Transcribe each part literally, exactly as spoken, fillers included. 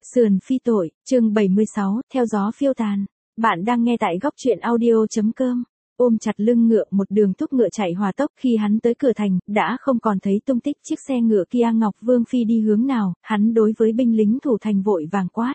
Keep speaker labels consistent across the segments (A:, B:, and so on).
A: Sườn phi tội, chương bảy mươi sáu, theo gió phiêu tàn. Bạn đang nghe tại góc truyện audio chấm com. Ôm chặt lưng ngựa một đường thúc ngựa chạy hòa tốc, khi hắn tới cửa thành, đã không còn thấy tung tích chiếc xe ngựa kia. Ngọc Vương Phi đi hướng nào, hắn đối với binh lính thủ thành vội vàng quát.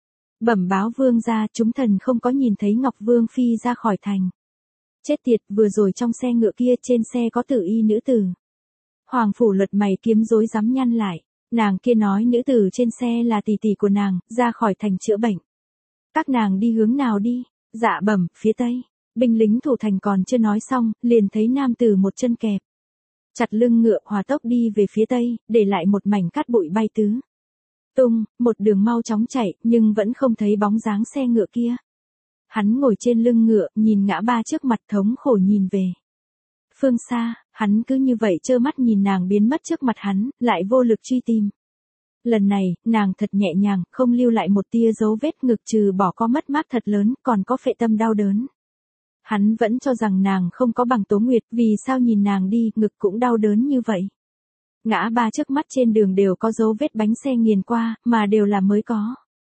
A: Bẩm báo vương gia, chúng thần không có nhìn thấy Ngọc Vương Phi ra khỏi thành. Chết tiệt, vừa rồi trong xe ngựa kia trên xe có tử y nữ tử. Hoàng phủ lật mày kiếm rối rắm nhăn lại. Nàng kia nói nữ tử trên xe là tỷ tỷ của nàng, ra khỏi thành chữa bệnh. Các nàng đi hướng nào đi? Dạ bẩm, phía tây. Binh lính thủ thành còn chưa nói xong, liền thấy nam tử một chân kẹp chặt lưng ngựa hòa tốc đi về phía tây, để lại một mảnh cát bụi bay tứ tung, một đường mau chóng chạy, nhưng vẫn không thấy bóng dáng xe ngựa kia. Hắn ngồi trên lưng ngựa, nhìn ngã ba trước mặt, thống khổ nhìn về phương xa, hắn cứ như vậy trơ mắt nhìn nàng biến mất trước mặt hắn, lại vô lực truy tìm. Lần này, nàng thật nhẹ nhàng, không lưu lại một tia dấu vết, ngực trừ bỏ có mất mát thật lớn, còn có phệ tâm đau đớn. Hắn vẫn cho rằng nàng không có bằng Tố Nguyệt, vì sao nhìn nàng đi, ngực cũng đau đớn như vậy. Ngã ba trước mắt trên đường đều có dấu vết bánh xe nghiền qua, mà đều là mới có.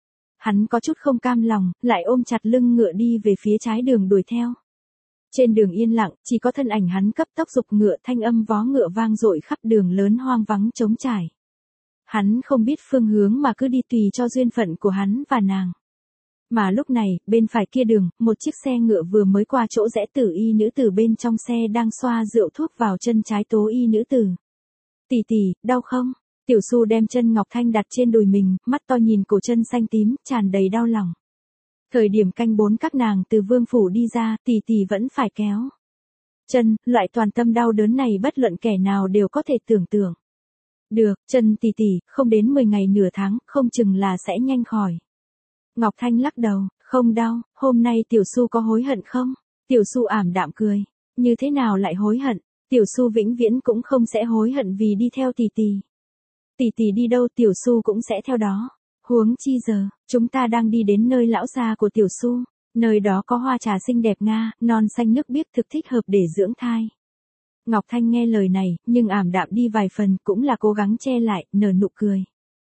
A: Hắn có chút không cam lòng, lại ôm chặt lưng ngựa đi về phía trái đường đuổi theo. Trên đường yên lặng, chỉ có thân ảnh hắn cấp tốc giục ngựa, thanh âm vó ngựa vang dội khắp đường lớn hoang vắng trống trải. Hắn không biết phương hướng mà cứ đi tùy cho duyên phận của hắn và nàng. Mà lúc này, bên phải kia đường, một chiếc xe ngựa vừa mới qua chỗ rẽ, tử y nữ tử bên trong xe đang xoa rượu thuốc vào chân trái tố y nữ tử. Tỷ tỷ, đau không? Tiểu Su đem chân Ngọc Thanh đặt trên đùi mình, mắt to nhìn cổ chân xanh tím, tràn đầy đau lòng. Thời điểm canh bốn các nàng từ vương phủ đi ra, tỷ tỷ vẫn phải kéo chân, loại toàn tâm đau đớn này bất luận kẻ nào đều có thể tưởng tượng. Được, chân tỷ tỷ, không đến mười ngày nửa tháng, không chừng là sẽ nhanh khỏi. Ngọc Thanh lắc đầu, không đau, hôm nay Tiểu Su có hối hận không? Tiểu Su ảm đạm cười, như thế nào lại hối hận? Tiểu Su vĩnh viễn cũng không sẽ hối hận vì đi theo tỷ tỷ. Tỷ tỷ đi đâu Tiểu Su cũng sẽ theo đó. Huống chi giờ, chúng ta đang đi đến nơi lão gia của Tiểu Su, nơi đó có hoa trà xinh đẹp Nga, non xanh nước biếc, thực thích hợp để dưỡng thai. Ngọc Thanh nghe lời này, nhưng ảm đạm đi vài phần, cũng là cố gắng che lại, nở nụ cười.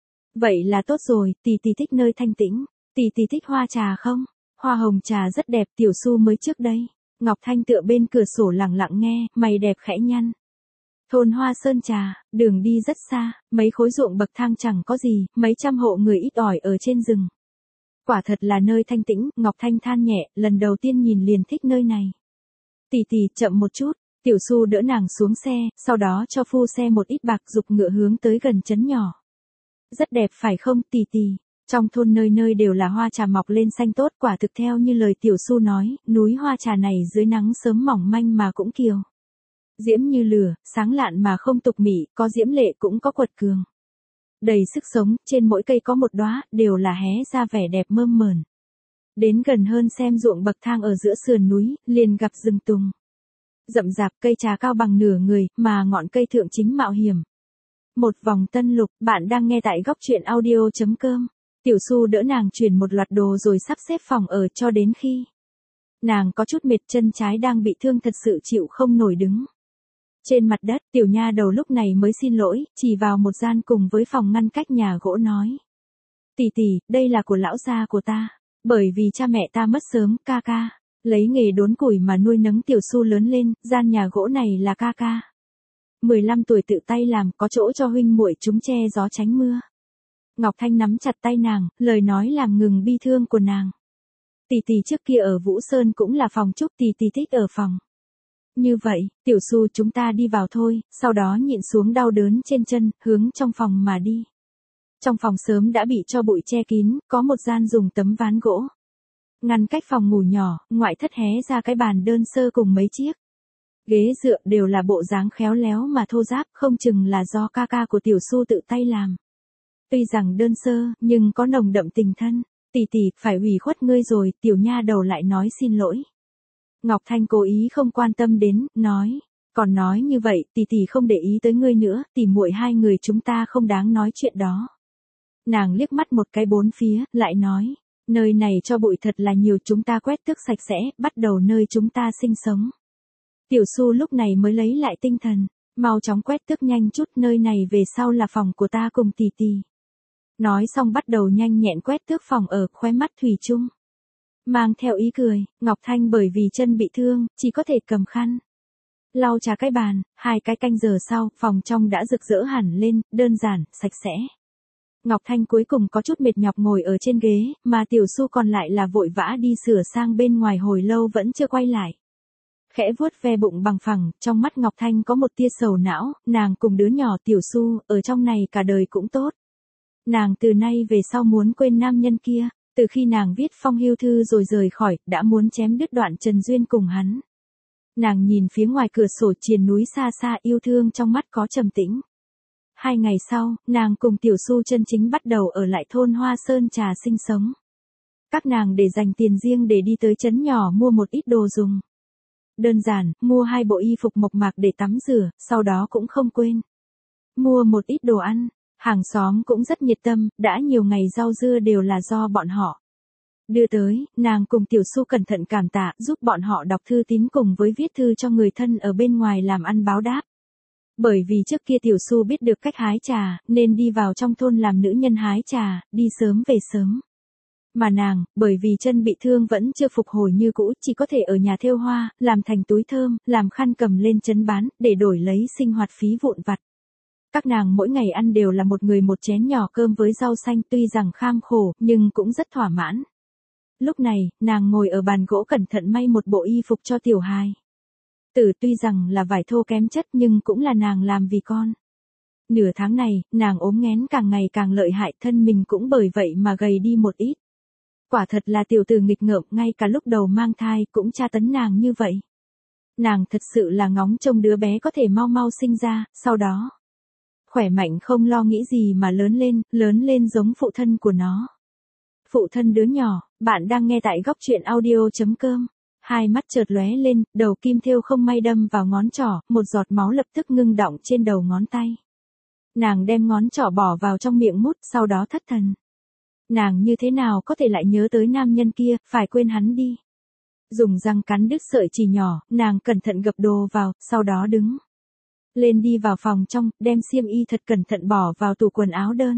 A: Vậy là tốt rồi, tỷ tỷ thích nơi thanh tĩnh, tỷ tỷ thích hoa trà không? Hoa hồng trà rất đẹp, Tiểu Su mới trước đây. Ngọc Thanh tựa bên cửa sổ lặng lặng nghe, mày đẹp khẽ nhăn. Thôn Hoa Sơn Trà, đường đi rất xa, mấy khối ruộng bậc thang chẳng có gì, mấy trăm hộ người ít ỏi ở trên rừng. Quả thật là nơi thanh tĩnh, Ngọc Thanh than nhẹ, lần đầu tiên nhìn liền thích nơi này. Tỷ tỷ, chậm một chút, Tiểu Su đỡ nàng xuống xe, sau đó cho phu xe một ít bạc, giục ngựa hướng tới gần trấn nhỏ. Rất đẹp phải không tỷ tỷ? Trong thôn nơi nơi đều là hoa trà mọc lên xanh tốt, quả thực theo như lời Tiểu Su nói, núi hoa trà này dưới nắng sớm mỏng manh mà cũng kiều diễm như lửa, sáng lạn mà không tục mị, có diễm lệ cũng có quật cường. Đầy sức sống, trên mỗi cây có một đóa, đều là hé ra vẻ đẹp mơn mởn. Đến gần hơn xem ruộng bậc thang ở giữa sườn núi, liền gặp rừng tùng rậm rạp, cây trà cao bằng nửa người, mà ngọn cây thượng chính mạo hiểm. Một vòng tân lục, bạn đang nghe tại góc truyện audio chấm com. Tiểu Su đỡ nàng chuyển một loạt đồ rồi sắp xếp phòng ở cho đến khi nàng có chút mệt, chân trái đang bị thương thật sự chịu không nổi đứng trên mặt đất. Tiểu nha đầu lúc này mới xin lỗi, chỉ vào một gian cùng với phòng ngăn cách nhà gỗ nói. Tỷ tỷ, đây là của lão gia của ta. Bởi vì cha mẹ ta mất sớm, ca ca lấy nghề đốn củi mà nuôi nấng Tiểu Su lớn lên, gian nhà gỗ này là ca ca mười lăm tuổi tự tay làm, có chỗ cho huynh muội chúng che gió tránh mưa. Ngọc Thanh nắm chặt tay nàng, lời nói làm ngừng bi thương của nàng. Tỷ tỷ trước kia ở Vũ Sơn cũng là phòng trúc, tỷ tỷ thích ở phòng như vậy. Tiểu Su, chúng ta đi vào thôi, sau đó nhịn xuống đau đớn trên chân, hướng trong phòng mà đi. Trong phòng sớm đã bị cho bụi che kín, có một gian dùng tấm ván gỗ ngăn cách phòng ngủ nhỏ, ngoại thất hé ra cái bàn đơn sơ cùng mấy chiếc ghế dựa, đều là bộ dáng khéo léo mà thô ráp, không chừng là do ca ca của Tiểu Su tự tay làm. Tuy rằng đơn sơ, nhưng có nồng đậm tình thân. Tỷ tỷ, phải ủy khuất ngươi rồi, tiểu nha đầu lại nói xin lỗi. Ngọc Thanh cố ý không quan tâm đến, nói, còn nói như vậy, tỷ tỷ không để ý tới ngươi nữa, tỷ muội hai người chúng ta không đáng nói chuyện đó. Nàng liếc mắt một cái bốn phía, lại nói, nơi này cho bụi thật là nhiều, chúng ta quét tước sạch sẽ, bắt đầu nơi chúng ta sinh sống. Tiểu Su lúc này mới lấy lại tinh thần, mau chóng quét tước nhanh chút, nơi này về sau là phòng của ta cùng tỷ tỷ. Nói xong bắt đầu nhanh nhẹn quét tước phòng ở, khóe mắt thủy chung mang theo ý cười. Ngọc Thanh bởi vì chân bị thương, chỉ có thể cầm khăn lau chà cái bàn. Hai cái canh giờ sau, phòng trong đã rực rỡ hẳn lên, đơn giản, sạch sẽ. Ngọc Thanh cuối cùng có chút mệt nhọc ngồi ở trên ghế, mà Tiểu Su còn lại là vội vã đi sửa sang bên ngoài hồi lâu vẫn chưa quay lại. Khẽ vuốt ve bụng bằng phẳng, trong mắt Ngọc Thanh có một tia sầu não, nàng cùng đứa nhỏ Tiểu Su, ở trong này cả đời cũng tốt. Nàng từ nay về sau muốn quên nam nhân kia, từ khi nàng viết phong hưu thư rồi rời khỏi, đã muốn chém đứt đoạn trần duyên cùng hắn. Nàng nhìn phía ngoài cửa sổ triền núi xa xa, yêu thương trong mắt có trầm tĩnh. Hai ngày sau, nàng cùng Tiểu Su chân chính bắt đầu ở lại thôn Hoa Sơn Trà sinh sống. Các nàng để dành tiền riêng để đi tới trấn nhỏ mua một ít đồ dùng. Đơn giản, mua hai bộ y phục mộc mạc để tắm rửa, sau đó cũng không quên mua một ít đồ ăn. Hàng xóm cũng rất nhiệt tâm, đã nhiều ngày rau dưa đều là do bọn họ đưa tới. Nàng cùng Tiểu Su cẩn thận cảm tạ, giúp bọn họ đọc thư tín cùng với viết thư cho người thân ở bên ngoài làm ăn báo đáp. Bởi vì trước kia Tiểu Su biết được cách hái trà, nên đi vào trong thôn làm nữ nhân hái trà, đi sớm về sớm. Mà nàng, bởi vì chân bị thương vẫn chưa phục hồi như cũ, chỉ có thể ở nhà thêu hoa, làm thành túi thơm, làm khăn cầm lên trấn bán, để đổi lấy sinh hoạt phí vụn vặt. Các nàng mỗi ngày ăn đều là một người một chén nhỏ cơm với rau xanh, tuy rằng kham khổ, nhưng cũng rất thỏa mãn. Lúc này, nàng ngồi ở bàn gỗ cẩn thận may một bộ y phục cho Tiểu Hài Tử, tuy rằng là vải thô kém chất nhưng cũng là nàng làm vì con. Nửa tháng này, nàng ốm nghén càng ngày càng lợi hại, thân mình cũng bởi vậy mà gầy đi một ít. Quả thật là tiểu tử nghịch ngợm, ngay cả lúc đầu mang thai cũng tra tấn nàng như vậy. Nàng thật sự là ngóng trông đứa bé có thể mau mau sinh ra, sau đó khỏe mạnh không lo nghĩ gì mà lớn lên, lớn lên giống phụ thân của nó. Phụ thân đứa nhỏ, bạn đang nghe tại góc truyện audio chấm com. Hai mắt chợt lóe lên, đầu kim thêu không may đâm vào ngón trỏ, một giọt máu lập tức ngưng đọng trên đầu ngón tay. Nàng đem ngón trỏ bỏ vào trong miệng mút, sau đó thất thần. Nàng như thế nào có thể lại nhớ tới nam nhân kia, phải quên hắn đi. Dùng răng cắn đứt sợi chỉ nhỏ, nàng cẩn thận gập đồ vào, sau đó đứng lên đi vào phòng trong, đem xiêm y thật cẩn thận bỏ vào tủ quần áo đơn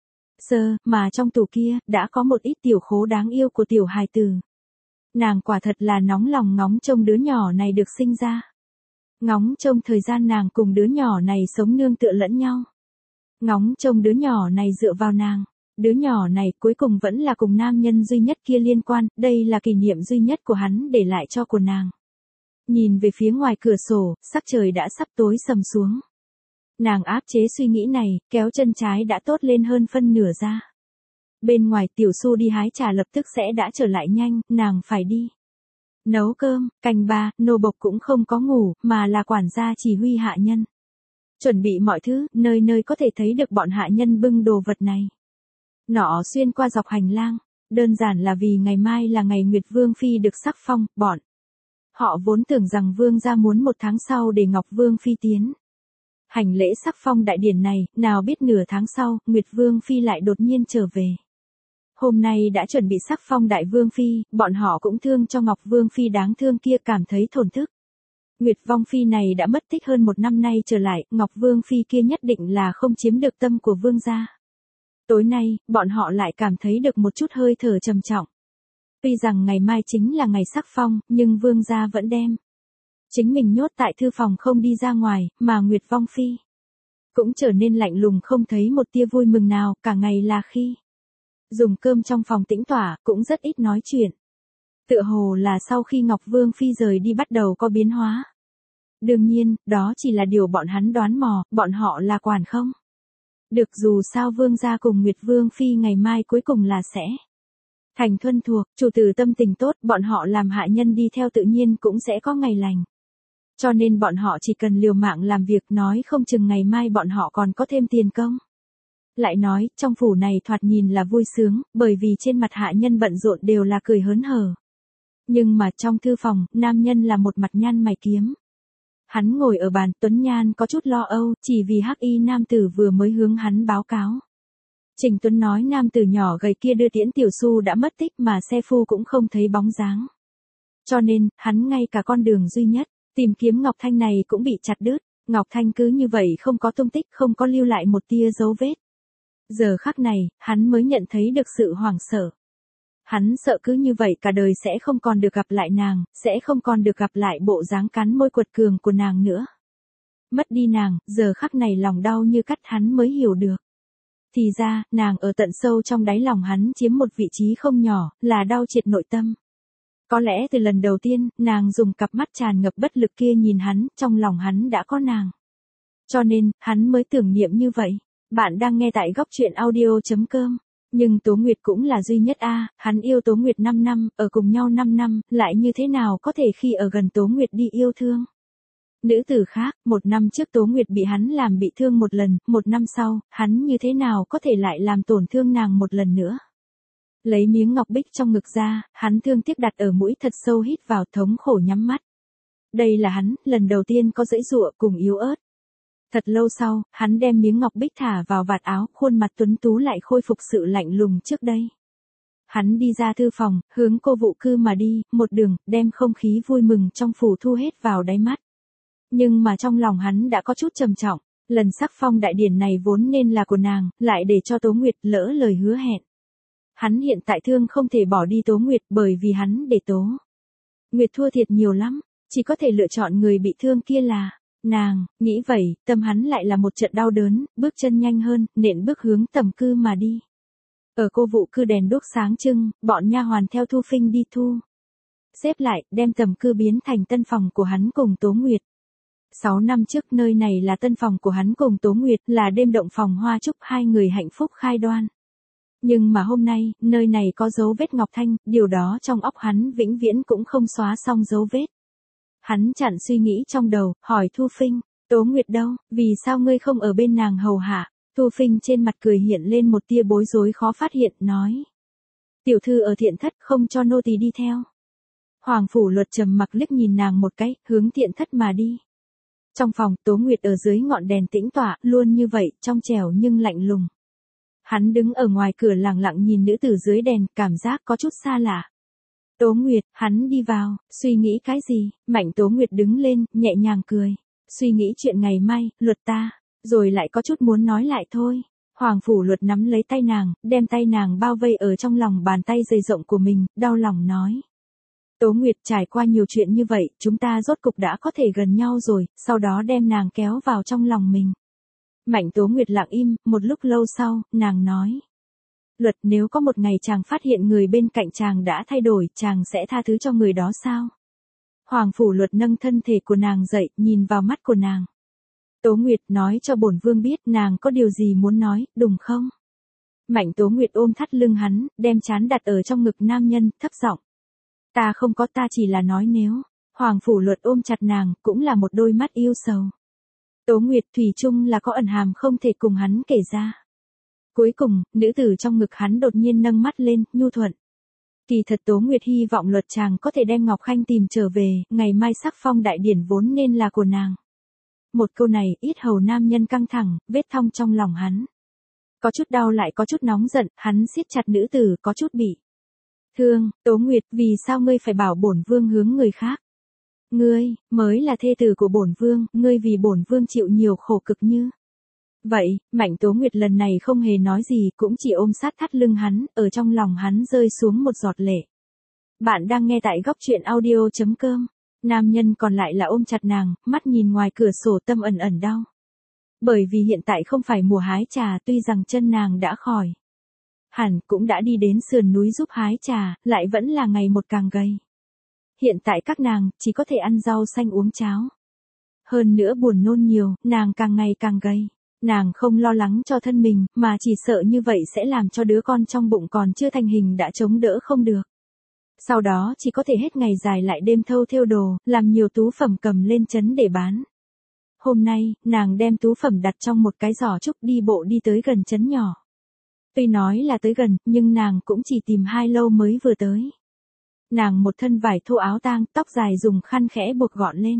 A: sơ, mà trong tủ kia, đã có một ít tiểu khố đáng yêu của Tiểu hài tử. Nàng quả thật là nóng lòng ngóng trông đứa nhỏ này được sinh ra. Ngóng trông thời gian nàng cùng đứa nhỏ này sống nương tựa lẫn nhau. Ngóng trông đứa nhỏ này dựa vào nàng. Đứa nhỏ này cuối cùng vẫn là cùng nam nhân duy nhất kia liên quan, đây là kỷ niệm duy nhất của hắn để lại cho của nàng. Nhìn về phía ngoài cửa sổ, sắc trời đã sắp tối sầm xuống. Nàng áp chế suy nghĩ này, kéo chân trái đã tốt lên hơn phân nửa ra. Bên ngoài Tiểu Su đi hái trà lập tức sẽ đã trở lại nhanh, nàng phải đi nấu cơm. Canh ba, nô bộc cũng không có ngủ, mà là quản gia chỉ huy hạ nhân chuẩn bị mọi thứ, nơi nơi có thể thấy được bọn hạ nhân bưng đồ vật này nọ xuyên qua dọc hành lang. Đơn giản là vì ngày mai là ngày Nguyệt Vương Phi được sắc phong, bọn họ vốn tưởng rằng Vương gia muốn một tháng sau để Ngọc Vương Phi tiến hành lễ sắc phong đại điển này, nào biết nửa tháng sau, Nguyệt Vương Phi lại đột nhiên trở về. Hôm nay đã chuẩn bị sắc phong đại Vương Phi, bọn họ cũng thương cho Ngọc Vương Phi đáng thương kia, cảm thấy thổn thức. Nguyệt Vong Phi này đã mất tích hơn một năm nay trở lại, Ngọc Vương Phi kia nhất định là không chiếm được tâm của Vương gia. Tối nay, bọn họ lại cảm thấy được một chút hơi thở trầm trọng. Tuy rằng ngày mai chính là ngày sắc phong, nhưng Vương gia vẫn đem chính mình nhốt tại thư phòng không đi ra ngoài, mà Nguyệt Vong Phi cũng trở nên lạnh lùng, không thấy một tia vui mừng nào, cả ngày là khi dùng cơm trong phòng tĩnh tỏa, cũng rất ít nói chuyện. Tựa hồ là sau khi Ngọc Vương Phi rời đi bắt đầu có biến hóa. Đương nhiên, đó chỉ là điều bọn hắn đoán mò, bọn họ là quản không được, dù sao Vương gia cùng Nguyệt Vương Phi ngày mai cuối cùng là sẽ thành thuần thuộc, chủ tử tâm tình tốt, bọn họ làm hạ nhân đi theo tự nhiên cũng sẽ có ngày lành. Cho nên bọn họ chỉ cần liều mạng làm việc, nói không chừng ngày mai bọn họ còn có thêm tiền công. Lại nói, trong phủ này thoạt nhìn là vui sướng, bởi vì trên mặt hạ nhân bận rộn đều là cười hớn hở. Nhưng mà trong thư phòng, nam nhân là một mặt nhăn mày kiếm. Hắn ngồi ở bàn, Tuấn Nhan có chút lo âu, chỉ vì hắc y nam tử vừa mới hướng hắn báo cáo. Trình Tuấn nói nam tử nhỏ gầy kia đưa tiễn Tiểu Su đã mất tích, mà xe phu cũng không thấy bóng dáng. Cho nên, hắn ngay cả con đường duy nhất tìm kiếm Ngọc Thanh này cũng bị chặt đứt. Ngọc Thanh cứ như vậy không có tung tích, không có lưu lại một tia dấu vết. Giờ khắc này, hắn mới nhận thấy được sự hoảng sợ. Hắn sợ cứ như vậy cả đời sẽ không còn được gặp lại nàng, sẽ không còn được gặp lại bộ dáng cắn môi quật cường của nàng nữa. Mất đi nàng, giờ khắc này lòng đau như cắt hắn mới hiểu được. Thì ra, nàng ở tận sâu trong đáy lòng hắn chiếm một vị trí không nhỏ, là đau triệt nội tâm. Có lẽ từ lần đầu tiên, nàng dùng cặp mắt tràn ngập bất lực kia nhìn hắn, trong lòng hắn đã có nàng. Cho nên, hắn mới tưởng niệm như vậy. Bạn đang nghe tại góc truyện audio chấm com. Nhưng Tố Nguyệt cũng là duy nhất a, hắn yêu Tố Nguyệt năm năm, ở cùng nhau năm năm, lại như thế nào có thể khi ở gần Tố Nguyệt đi yêu thương. Nữ tử khác, một năm trước Tố Nguyệt bị hắn làm bị thương một lần, một năm sau, hắn như thế nào có thể lại làm tổn thương nàng một lần nữa. Lấy miếng ngọc bích trong ngực ra, hắn thương tiếc đặt ở mũi thật sâu hít vào thống khổ nhắm mắt. Đây là hắn, lần đầu tiên có giãy giụa cùng yếu ớt. Thật lâu sau, hắn đem miếng ngọc bích thả vào vạt áo, khuôn mặt tuấn tú lại khôi phục sự lạnh lùng trước đây. Hắn đi ra thư phòng, hướng cô vụ cư mà đi, một đường, đem không khí vui mừng trong phủ thu hết vào đáy mắt. Nhưng mà trong lòng hắn đã có chút trầm trọng, lần sắc phong đại điển này vốn nên là của nàng, lại để cho Tố Nguyệt lỡ lời hứa hẹn. Hắn hiện tại thương không thể bỏ đi Tố Nguyệt bởi vì hắn để Tố Nguyệt thua thiệt nhiều lắm, chỉ có thể lựa chọn người bị thương kia là nàng, nghĩ vậy, tâm hắn lại là một trận đau đớn, bước chân nhanh hơn, nện bước hướng tầm cư mà đi. Ở cô vụ cư đèn đuốc sáng trưng, bọn nha hoàn theo Thu Phinh đi thu xếp lại, đem tầm cư biến thành tân phòng của hắn cùng Tố Nguyệt. Sáu năm trước nơi này là tân phòng của hắn cùng Tố Nguyệt, là đêm động phòng hoa chúc hai người hạnh phúc khai đoan. Nhưng mà hôm nay, nơi này có dấu vết Ngọc Thanh, điều đó trong óc hắn vĩnh viễn cũng không xóa xong dấu vết. Hắn chặn suy nghĩ trong đầu, hỏi Thu Phinh, Tố Nguyệt đâu, vì sao ngươi không ở bên nàng hầu hạ? Thu Phinh trên mặt cười hiện lên một tia bối rối khó phát hiện, nói. Tiểu thư ở thiện thất không cho nô tỳ đi theo. Hoàng Phủ Luật trầm mặc liếc nhìn nàng một cái, hướng thiện thất mà đi. Trong phòng, Tố Nguyệt ở dưới ngọn đèn tĩnh tọa, luôn như vậy, trong trẻo nhưng lạnh lùng. Hắn đứng ở ngoài cửa lặng lặng nhìn nữ tử dưới đèn, cảm giác có chút xa lạ. Tố Nguyệt, hắn đi vào, suy nghĩ cái gì? Mạnh Tố Nguyệt đứng lên, nhẹ nhàng cười. Suy nghĩ chuyện ngày mai, Luật ta, rồi lại có chút muốn nói lại thôi. Hoàng Phủ Luật nắm lấy tay nàng, đem tay nàng bao vây ở trong lòng bàn tay dày rộng của mình, đau lòng nói. Tố Nguyệt, trải qua nhiều chuyện như vậy, chúng ta rốt cục đã có thể gần nhau rồi, sau đó đem nàng kéo vào trong lòng mình. Mạnh Tố Nguyệt lặng im, một lúc lâu sau, nàng nói. Luật, nếu có một ngày chàng phát hiện người bên cạnh chàng đã thay đổi, chàng sẽ tha thứ cho người đó sao? Hoàng Phủ Luật nâng thân thể của nàng dậy, nhìn vào mắt của nàng. Tố Nguyệt, nói cho bổn vương biết nàng có điều gì muốn nói, đúng không? Mạnh Tố Nguyệt ôm thắt lưng hắn, đem trán đặt ở trong ngực nam nhân, thấp giọng. Ta không có, ta chỉ là nói nếu. Hoàng Phủ Luật ôm chặt nàng, cũng là một đôi mắt yêu sầu. Tố Nguyệt thủy chung là có ẩn hàm không thể cùng hắn kể ra. Cuối cùng, nữ tử trong ngực hắn đột nhiên nâng mắt lên, nhu thuận. Kỳ thật Tố Nguyệt hy vọng Luật chàng có thể đem Ngọc Khanh tìm trở về, ngày mai sắc phong đại điển vốn nên là của nàng. Một câu này, yết hầu nam nhân căng thẳng, vết thong trong lòng hắn. Có chút đau lại có chút nóng giận, hắn siết chặt nữ tử, có chút bị thương. Tố Nguyệt, vì sao ngươi phải bảo bổn vương hướng người khác? Ngươi, mới là thê tử của bổn vương, ngươi vì bổn vương chịu nhiều khổ cực như. Vậy, Mạnh Tố Nguyệt lần này không hề nói gì, cũng chỉ ôm sát thắt lưng hắn, ở trong lòng hắn rơi xuống một giọt lệ. Bạn đang nghe tại góc truyện audio chấm com. Nam nhân còn lại là ôm chặt nàng, mắt nhìn ngoài cửa sổ tâm ẩn ẩn đau. Bởi vì hiện tại không phải mùa hái trà, tuy rằng chân nàng đã khỏi hẳn, cũng đã đi đến sườn núi giúp hái trà, lại vẫn là ngày một càng gầy. Hiện tại các nàng, chỉ có thể ăn rau xanh uống cháo. Hơn nữa buồn nôn nhiều, nàng càng ngày càng gầy. Nàng không lo lắng cho thân mình, mà chỉ sợ như vậy sẽ làm cho đứa con trong bụng còn chưa thành hình đã chống đỡ không được. Sau đó chỉ có thể hết ngày dài lại đêm thâu thêu đồ, làm nhiều tú phẩm cầm lên trấn để bán. Hôm nay, nàng đem tú phẩm đặt trong một cái giỏ trúc đi bộ đi tới gần trấn nhỏ. Tuy nói là tới gần, nhưng nàng cũng chỉ tìm hai lâu mới vừa tới. Nàng một thân vải thô áo tang, tóc dài dùng khăn khẽ buộc gọn lên.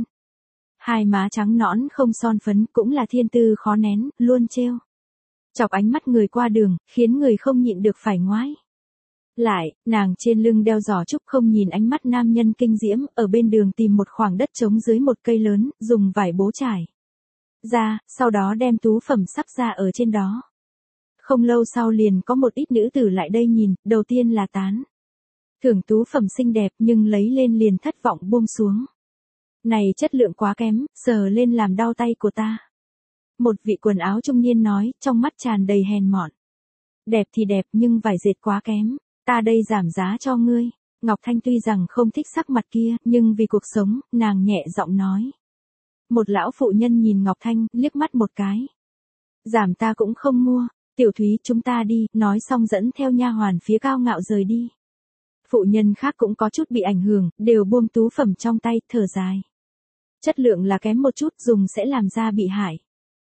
A: Hai má trắng nõn không son phấn, cũng là thiên tư khó nén, luôn trêu chọc ánh mắt người qua đường, khiến người không nhịn được phải ngoái lại. Nàng trên lưng đeo giỏ trúc, không nhìn ánh mắt nam nhân kinh diễm, ở bên đường tìm một khoảng đất trống dưới một cây lớn, dùng vải bố trải ra, sau đó đem tú phẩm sắp ra ở trên đó. Không lâu sau liền có một ít nữ tử lại đây nhìn, đầu tiên là tán thưởng tú phẩm xinh đẹp nhưng lấy lên liền thất vọng buông xuống. Này chất lượng quá kém, sờ lên làm đau tay của ta. Một vị quần áo trung niên nói, trong mắt tràn đầy hèn mọn. Đẹp thì đẹp nhưng vải dệt quá kém, ta đây giảm giá cho ngươi. Ngọc Thanh tuy rằng không thích sắc mặt kia, nhưng vì cuộc sống, nàng nhẹ giọng nói. Một lão phụ nhân nhìn Ngọc Thanh, liếc mắt một cái. Giảm ta cũng không mua, tiểu thúy chúng ta đi, nói xong dẫn theo nha hoàn phía cao ngạo rời đi. Phụ nhân khác cũng có chút bị ảnh hưởng, đều buông tú phẩm trong tay, thở dài. Chất lượng là kém một chút, dùng sẽ làm da bị hại.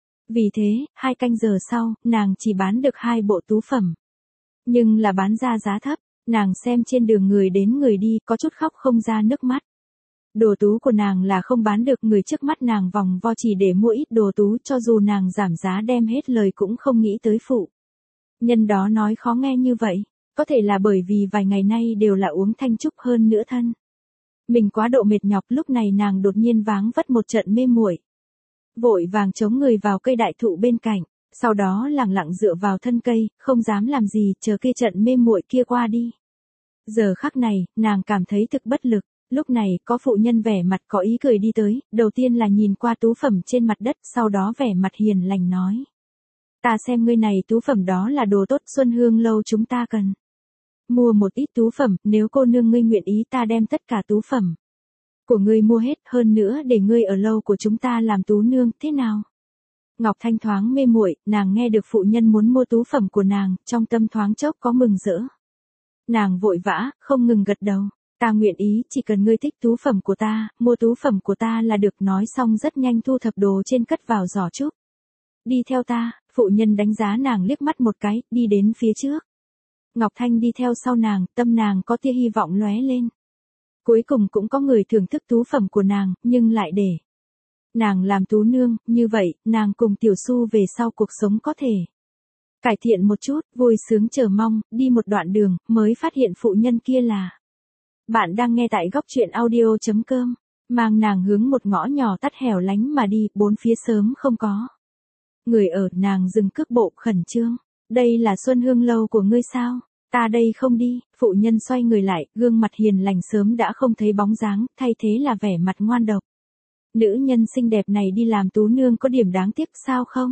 A: Vì thế, hai canh giờ sau, nàng chỉ bán được hai bộ tú phẩm. Nhưng là bán ra giá thấp, nàng xem trên đường người đến người đi, có chút khóc không ra nước mắt. Đồ tú của nàng là không bán được, người trước mắt nàng vòng vo chỉ để mua ít đồ tú, cho dù nàng giảm giá đem hết lời cũng không nghĩ tới phụ. Nhân đó nói khó nghe như vậy, có thể là bởi vì vài ngày nay đều là uống thanh trúc hơn nữa thân. Mình quá độ mệt nhọc, lúc này nàng đột nhiên váng vất một trận mê muội. Vội vàng chống người vào cây đại thụ bên cạnh, sau đó lặng lặng dựa vào thân cây, không dám làm gì, chờ kia trận mê muội kia qua đi. Giờ khắc này, nàng cảm thấy thực bất lực, lúc này có phụ nhân vẻ mặt có ý cười đi tới, đầu tiên là nhìn qua tú phẩm trên mặt đất, sau đó vẻ mặt hiền lành nói. Ta xem ngươi này tú phẩm đó là đồ tốt, Xuân Hương lâu chúng ta cần. Mua một ít tú phẩm, nếu cô nương ngươi nguyện ý ta đem tất cả tú phẩm của ngươi mua hết, hơn nữa để ngươi ở lâu của chúng ta làm tú nương, thế nào? Ngọc Thanh thoáng mê muội, nàng nghe được phụ nhân muốn mua tú phẩm của nàng, trong tâm thoáng chốc có mừng rỡ. Nàng vội vã, không ngừng gật đầu, ta nguyện ý, chỉ cần ngươi thích tú phẩm của ta, mua tú phẩm của ta là được, nói xong rất nhanh thu thập đồ trên cất vào giỏ trúc. Đi theo ta, phụ nhân đánh giá nàng liếc mắt một cái, đi đến phía trước. Ngọc Thanh đi theo sau nàng, tâm nàng có tia hy vọng lóe lên. Cuối cùng cũng có người thưởng thức tú phẩm của nàng, nhưng lại để nàng làm tú nương, như vậy, nàng cùng Tiểu Su về sau cuộc sống có thể cải thiện một chút, vui sướng chờ mong, đi một đoạn đường, mới phát hiện phụ nhân kia là. Bạn đang nghe tại góc truyện audio chấm com, mang nàng hướng một ngõ nhỏ tắt hẻo lánh mà đi, bốn phía sớm không có người ở, nàng dừng cước bộ khẩn trương. Đây là Xuân Hương lâu của ngươi sao? Ta đây không đi, phụ nhân xoay người lại, gương mặt hiền lành sớm đã không thấy bóng dáng, thay thế là vẻ mặt ngoan độc. Nữ nhân xinh đẹp này đi làm tú nương có điểm đáng tiếc sao không?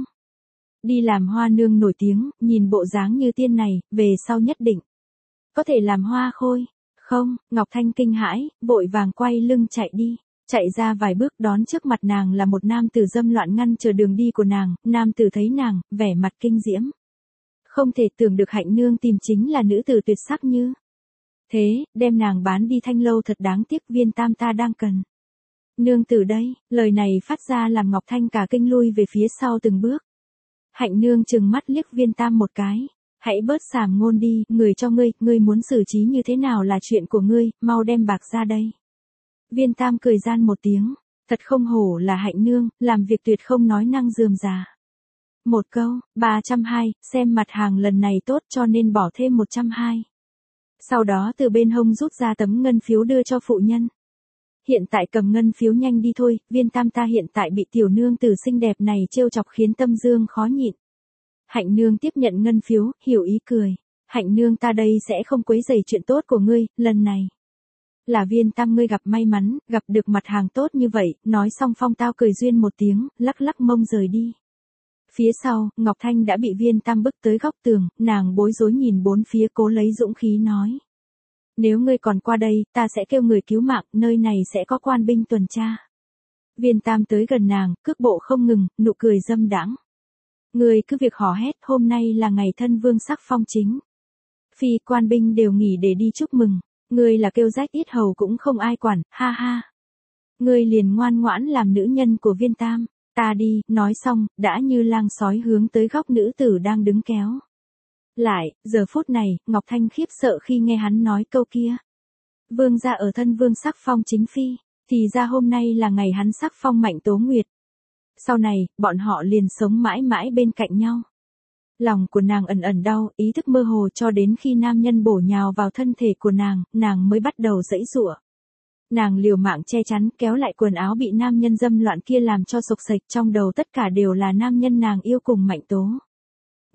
A: Đi làm hoa nương nổi tiếng, nhìn bộ dáng như tiên này, về sau nhất định có thể làm hoa khôi. Không, Ngọc Thanh kinh hãi, vội vàng quay lưng chạy đi. Chạy ra vài bước, đón trước mặt nàng là một nam tử dâm loạn ngăn chờ đường đi của nàng, nam tử thấy nàng, vẻ mặt kinh diễm. Không thể tưởng được Hạnh nương tìm chính là nữ tử tuyệt sắc như thế, đem nàng bán đi Thanh lâu thật đáng tiếc, Viên Tam ta đang cần nương tử đây. Lời này phát ra làm Ngọc Thanh cả kinh lui về phía sau từng bước. Hạnh nương trừng mắt liếc Viên Tam một cái. Hãy bớt sàm ngôn đi, người cho ngươi, ngươi muốn xử trí như thế nào là chuyện của ngươi, mau đem bạc ra đây. Viên Tam cười gian một tiếng, thật không hổ là Hạnh nương, làm việc tuyệt không nói năng rườm rà. Một câu, ba trăm hai, xem mặt hàng lần này tốt cho nên bỏ thêm một trăm hai. Sau đó từ bên hông rút ra tấm ngân phiếu đưa cho phụ nhân. Hiện tại cầm ngân phiếu nhanh đi thôi, Viên Tam ta hiện tại bị tiểu nương tử xinh đẹp này trêu chọc khiến tâm dương khó nhịn. Hạnh nương tiếp nhận ngân phiếu, hiểu ý cười. Hạnh nương ta đây sẽ không quấy rầy chuyện tốt của ngươi, lần này là Viên Tam ngươi gặp may mắn, gặp được mặt hàng tốt như vậy, nói xong phong tao cười duyên một tiếng, lắc lắc mông rời đi. Phía sau, Ngọc Thanh đã bị Viên Tam bức tới góc tường, nàng bối rối nhìn bốn phía cố lấy dũng khí nói. Nếu ngươi còn qua đây, ta sẽ kêu người cứu mạng, nơi này sẽ có quan binh tuần tra. Viên Tam tới gần nàng, cước bộ không ngừng, nụ cười dâm đãng. Ngươi cứ việc hò hét, hôm nay là ngày thân vương sắc phong chính. Phi quan binh đều nghỉ để đi chúc mừng, ngươi là kêu rách ít hầu cũng không ai quản, ha ha. Ngươi liền ngoan ngoãn làm nữ nhân của Viên Tam. Ta đi, nói xong, đã như lang sói hướng tới góc nữ tử đang đứng kéo. Lại, giờ phút này, Ngọc Thanh khiếp sợ khi nghe hắn nói câu kia. Vương gia ở thân vương sắc phong chính phi, thì ra hôm nay là ngày hắn sắc phong Mạnh Tố Nguyệt. Sau này, bọn họ liền sống mãi mãi bên cạnh nhau. Lòng của nàng ẩn ẩn đau, ý thức mơ hồ cho đến khi nam nhân bổ nhào vào thân thể của nàng, nàng mới bắt đầu giãy giụa. Nàng liều mạng che chắn, kéo lại quần áo bị nam nhân dâm loạn kia làm cho sộc sạch, trong đầu tất cả đều là nam nhân nàng yêu cùng Mạnh Tố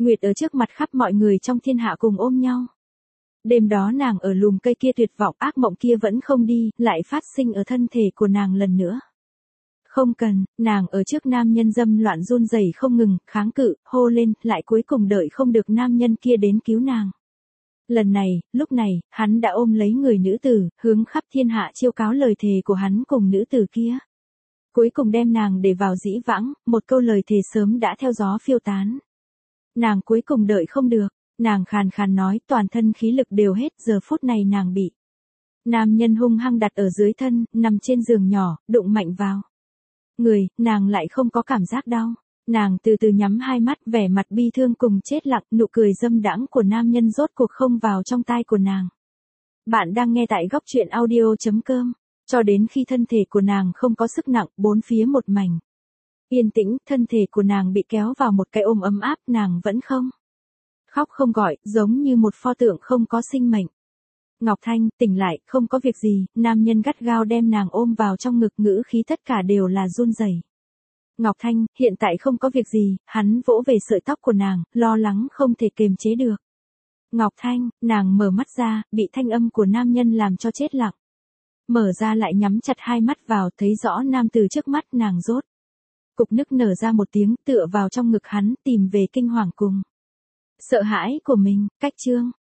A: Nguyệt ở trước mặt khắp mọi người trong thiên hạ cùng ôm nhau. Đêm đó nàng ở lùm cây kia tuyệt vọng, ác mộng kia vẫn không đi, lại phát sinh ở thân thể của nàng lần nữa. Không cần, nàng ở trước nam nhân dâm loạn run rẩy không ngừng, kháng cự, hô lên, lại cuối cùng đợi không được nam nhân kia đến cứu nàng. Lần này, lúc này, hắn đã ôm lấy người nữ tử, hướng khắp thiên hạ chiêu cáo lời thề của hắn cùng nữ tử kia. Cuối cùng đem nàng để vào dĩ vãng, một câu lời thề sớm đã theo gió phiêu tán. Nàng cuối cùng đợi không được, nàng khàn khàn nói, toàn thân khí lực đều hết, giờ phút này nàng bị nam nhân hung hăng đặt ở dưới thân, nằm trên giường nhỏ, đụng mạnh vào người, nàng lại không có cảm giác đau. Nàng từ từ nhắm hai mắt, vẻ mặt bi thương cùng chết lặng, nụ cười dâm đãng của nam nhân rốt cuộc không vào trong tai của nàng. Bạn đang nghe tại góc truyện audio chấm com. Cho đến khi thân thể của nàng không có sức nặng, bốn phía một mảnh yên tĩnh, thân thể của nàng bị kéo vào một cái ôm ấm áp, nàng vẫn không khóc không gọi, giống như một pho tượng không có sinh mệnh. Ngọc Thanh, tỉnh lại, không có việc gì, nam nhân gắt gao đem nàng ôm vào trong ngực, ngữ khí tất cả đều là run rẩy. Ngọc Thanh, hiện tại không có việc gì, hắn vỗ về sợi tóc của nàng, lo lắng không thể kiềm chế được. Ngọc Thanh, nàng mở mắt ra, bị thanh âm của nam nhân làm cho chết lặng. Mở ra lại nhắm chặt hai mắt vào, thấy rõ nam từ trước mắt, nàng rốt cục nức nở ra một tiếng, tựa vào trong ngực hắn, tìm về kinh hoàng cùng sợ hãi của mình. Cách chương